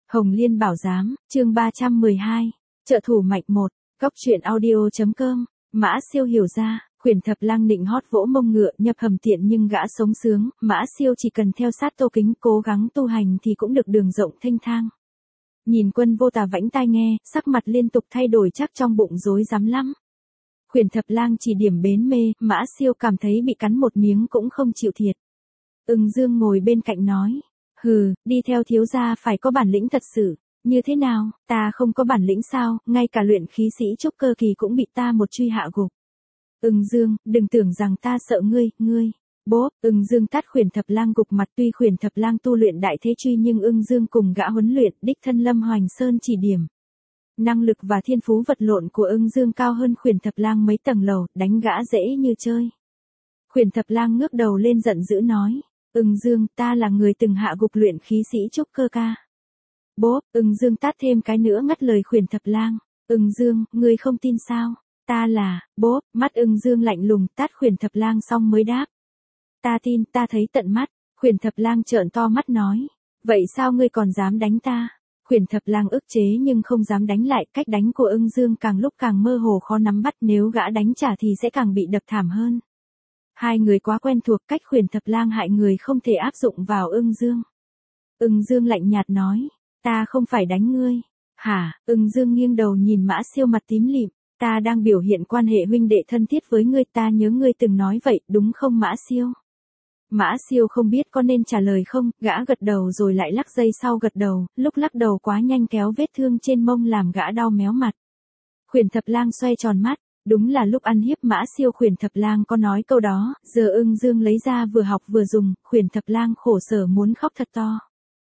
Hồng Liên Bảo Giám, chương 312, trợ thủ mạch 1, góc truyện audio.com, Mã Siêu hiểu ra, Khuyển Thập Lang nịnh hót vỗ mông ngựa nhập hầm tiện nhưng gã sống sướng, Mã Siêu chỉ cần theo sát Tô Kính cố gắng tu hành thì cũng được đường rộng thênh thang. Nhìn Quân Vô Tà vãnh tai nghe, sắc mặt liên tục thay đổi chắc trong bụng rối rắm lắm. Khuyển Thập Lang chỉ điểm bến mê, Mã Siêu cảm thấy bị cắn một miếng cũng không chịu thiệt. Ưng Dương ngồi bên cạnh nói. Hừ, đi theo thiếu gia phải có bản lĩnh thật sự. Như thế nào, ta không có bản lĩnh sao, ngay cả luyện khí sĩ trúc cơ kỳ cũng bị ta một truy hạ gục. Ưng Dương, đừng tưởng rằng ta sợ ngươi. Bốp, Ưng Dương tát Khuyển Thập Lang gục mặt, tuy Khuyển Thập Lang tu luyện đại thế truy nhưng Ưng Dương cùng gã huấn luyện, đích thân Lâm Hoành Sơn chỉ điểm. Năng lực và thiên phú vật lộn của Ưng Dương cao hơn Khuyển Thập Lang mấy tầng lầu, đánh gã dễ như chơi. Khuyển Thập Lang ngước đầu lên giận dữ nói. Ưng Dương, ta là người từng hạ gục luyện khí sĩ trúc cơ ca. Bốp, Ưng Dương tát thêm cái nữa ngắt lời Khuyển Thập Lang. Ưng Dương, ngươi không tin sao? Ta là, bốp, mắt Ưng Dương lạnh lùng tát Khuyển Thập Lang xong mới đáp. Ta tin, ta thấy tận mắt. Khuyển Thập Lang trợn to mắt nói. Vậy sao ngươi còn dám đánh ta? Khuyển Thập Lang ức chế nhưng không dám đánh lại, cách đánh của Ưng Dương càng lúc càng mơ hồ khó nắm bắt, nếu gã đánh trả thì sẽ càng bị đập thảm hơn. Hai người quá quen thuộc, cách Khuyển Thập Lang hại người không thể áp dụng vào Ưng Dương. Ưng Dương lạnh nhạt nói, ta không phải đánh ngươi. Hả? Ưng Dương nghiêng đầu nhìn Mã Siêu mặt tím lịm, ta đang biểu hiện quan hệ huynh đệ thân thiết với ngươi, ta nhớ ngươi từng nói vậy, đúng không Mã Siêu? Mã Siêu không biết có nên trả lời không, gã gật đầu rồi lại lắc dây sau gật đầu, lúc lắc đầu quá nhanh kéo vết thương trên mông làm gã đau méo mặt. Khuyển Thập Lang xoay tròn mắt. Đúng là lúc ăn hiếp Mã Siêu Khuyển Thập Lang có nói câu đó, giờ Ưng Dương lấy ra vừa học vừa dùng, Khuyển Thập Lang khổ sở muốn khóc thật to.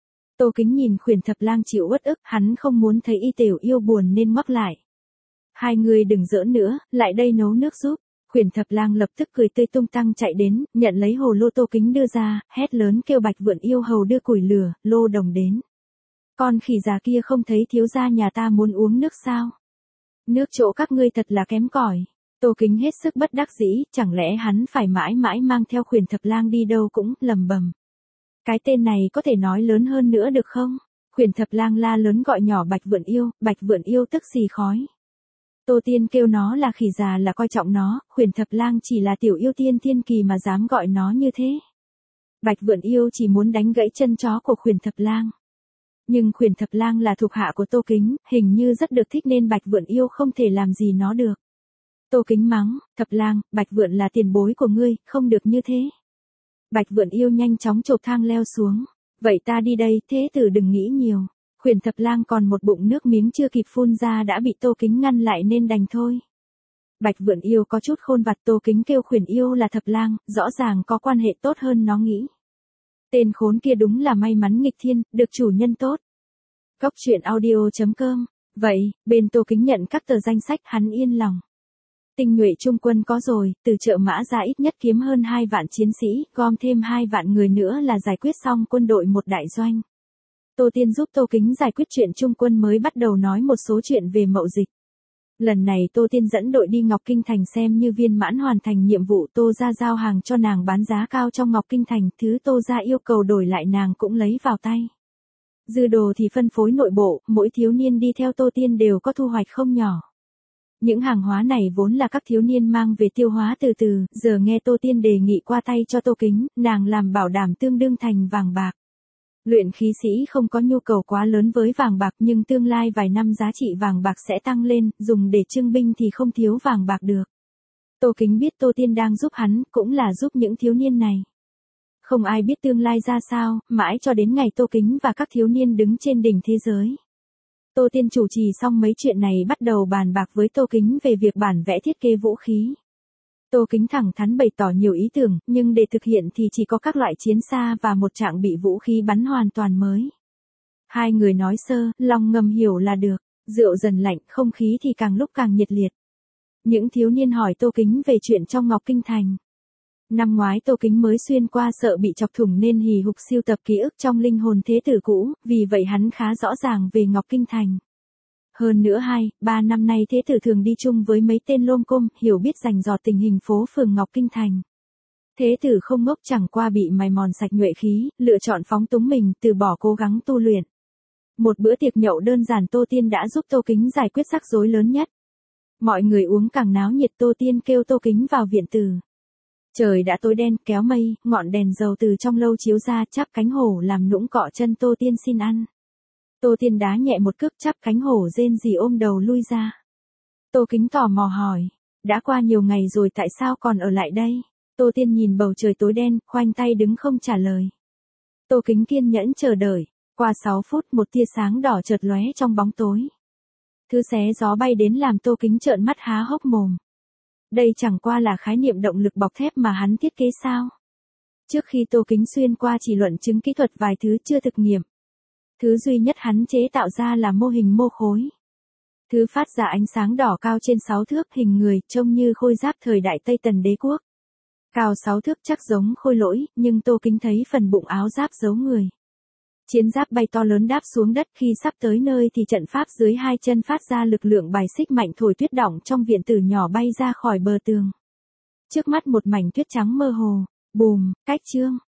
Tô Kính nhìn Khuyển Thập Lang chịu uất ức, hắn không muốn thấy Y Tiểu Yêu buồn nên ngoắc lại. Hai người đừng giỡn nữa, lại đây nấu nước giúp. Khuyển Thập Lang lập tức cười tươi tung tăng chạy đến, nhận lấy hồ lô Tô Kính đưa ra, hét lớn kêu Bạch Vượn Yêu hầu đưa củi lửa, lô đồng đến. Con khỉ già kia không thấy thiếu gia nhà ta muốn uống nước sao? Nước chỗ các ngươi thật là kém cỏi. Tô Kính hết sức bất đắc dĩ, chẳng lẽ hắn phải mãi mãi mang theo Khuyển Thập Lang đi đâu cũng, lầm bầm. Cái tên này có thể nói lớn hơn nữa được không? Khuyển Thập Lang la lớn gọi nhỏ Bạch Vượn Yêu tức xì khói. Tô Tiên kêu nó là khỉ già là coi trọng nó, Khuyển Thập Lang chỉ là tiểu yêu tiên thiên kỳ mà dám gọi nó như thế. Bạch Vượn Yêu chỉ muốn đánh gãy chân chó của Khuyển Thập Lang. Nhưng Khuyển Thập Lang là thuộc hạ của Tô Kính, hình như rất được thích nên Bạch Vượn Yêu không thể làm gì nó được. Tô Kính mắng, Thập Lang, Bạch Vượn là tiền bối của ngươi, không được như thế. Bạch Vượn Yêu nhanh chóng chộp thang leo xuống. Vậy ta đi đây, thế tử đừng nghĩ nhiều. Khuyển Thập Lang còn một bụng nước miếng chưa kịp phun ra đã bị Tô Kính ngăn lại nên đành thôi. Bạch Vượn Yêu có chút khôn vặt, Tô Kính kêu Khuyển Yêu là Thập Lang, rõ ràng có quan hệ tốt hơn nó nghĩ. Tên khốn kia đúng là may mắn nghịch thiên, được chủ nhân tốt. Góc truyện audio.com. Vậy, bên Tô Kính nhận các tờ danh sách hắn yên lòng. Tinh nhuệ trung quân có rồi, từ chợ Mã ra ít nhất kiếm hơn 2 vạn chiến sĩ, gom thêm 2 vạn người nữa là giải quyết xong quân đội một đại doanh. Tô Tiên giúp Tô Kính giải quyết chuyện trung quân mới bắt đầu nói một số chuyện về mậu dịch. Lần này Tô Tiên dẫn đội đi Ngọc Kinh Thành xem như viên mãn hoàn thành nhiệm vụ, Tô gia giao hàng cho nàng bán giá cao trong Ngọc Kinh Thành, thứ Tô gia yêu cầu đổi lại nàng cũng lấy vào tay. Dư đồ thì phân phối nội bộ, mỗi thiếu niên đi theo Tô Tiên đều có thu hoạch không nhỏ. Những hàng hóa này vốn là các thiếu niên mang về tiêu hóa từ từ, giờ nghe Tô Tiên đề nghị qua tay cho Tô Kính, nàng làm bảo đảm tương đương thành vàng bạc. Luyện khí sĩ không có nhu cầu quá lớn với vàng bạc nhưng tương lai vài năm giá trị vàng bạc sẽ tăng lên, dùng để trưng binh thì không thiếu vàng bạc được. Tô Kính biết Tô Tiên đang giúp hắn, cũng là giúp những thiếu niên này. Không ai biết tương lai ra sao, mãi cho đến ngày Tô Kính và các thiếu niên đứng trên đỉnh thế giới. Tô Tiên chủ trì xong mấy chuyện này bắt đầu bàn bạc với Tô Kính về việc bản vẽ thiết kế vũ khí. Tô Kính thẳng thắn bày tỏ nhiều ý tưởng, nhưng để thực hiện thì chỉ có các loại chiến xa và một trạng bị vũ khí bắn hoàn toàn mới. Hai người nói sơ, lòng ngầm hiểu là được, rượu dần lạnh, không khí thì càng lúc càng nhiệt liệt. Những thiếu niên hỏi Tô Kính về chuyện trong Ngọc Kinh Thành. Năm ngoái Tô Kính mới xuyên qua sợ bị chọc thủng nên hì hục siêu tập ký ức trong linh hồn thế tử cũ, vì vậy hắn khá rõ ràng về Ngọc Kinh Thành. Hơn nữa 2-3 năm nay thế tử thường đi chung với mấy tên lôm côm, hiểu biết rành rọt tình hình phố phường Ngọc Kinh Thành. Thế tử không ngốc, chẳng qua bị mài mòn sạch nhuệ khí, lựa chọn phóng túng mình, từ bỏ cố gắng tu luyện. Một bữa tiệc nhậu đơn giản Tô Tiên đã giúp Tô Kính giải quyết rắc rối lớn nhất. Mọi người uống càng náo nhiệt, Tô Tiên kêu Tô Kính vào viện tử. Trời đã tối đen, kéo mây, ngọn đèn dầu từ trong lâu chiếu ra, chắp cánh hổ làm nũng cọ chân Tô Tiên xin ăn. Tô Tiên đá nhẹ một cước, chắp cánh hổ rên rỉ ôm đầu lui ra. Tô Kính tò mò hỏi, đã qua nhiều ngày rồi tại sao còn ở lại đây? Tô Tiên nhìn bầu trời tối đen, khoanh tay đứng không trả lời. Tô Kính kiên nhẫn chờ đợi, qua 6 phút một tia sáng đỏ chợt lóe trong bóng tối. Thứ xé gió bay đến làm Tô Kính trợn mắt há hốc mồm. Đây chẳng qua là khái niệm động lực bọc thép mà hắn thiết kế sao? Trước khi Tô Kính xuyên qua chỉ luận chứng kỹ thuật vài thứ chưa thực nghiệm. Thứ duy nhất hắn chế tạo ra là mô hình mô khối. Thứ phát ra ánh sáng đỏ cao trên 6 thước, hình người, trông như khôi giáp thời đại Tây Tần đế quốc. Cao 6 thước chắc giống khôi lỗi, nhưng Tô Kính thấy phần bụng áo giáp giấu người. Chiến giáp bay to lớn đáp xuống đất, khi sắp tới nơi thì trận pháp dưới hai chân phát ra lực lượng bài xích mạnh, thổi tuyết đọng trong viện tử nhỏ bay ra khỏi bờ tường. Trước mắt một mảnh tuyết trắng mơ hồ, bùm, cách chương.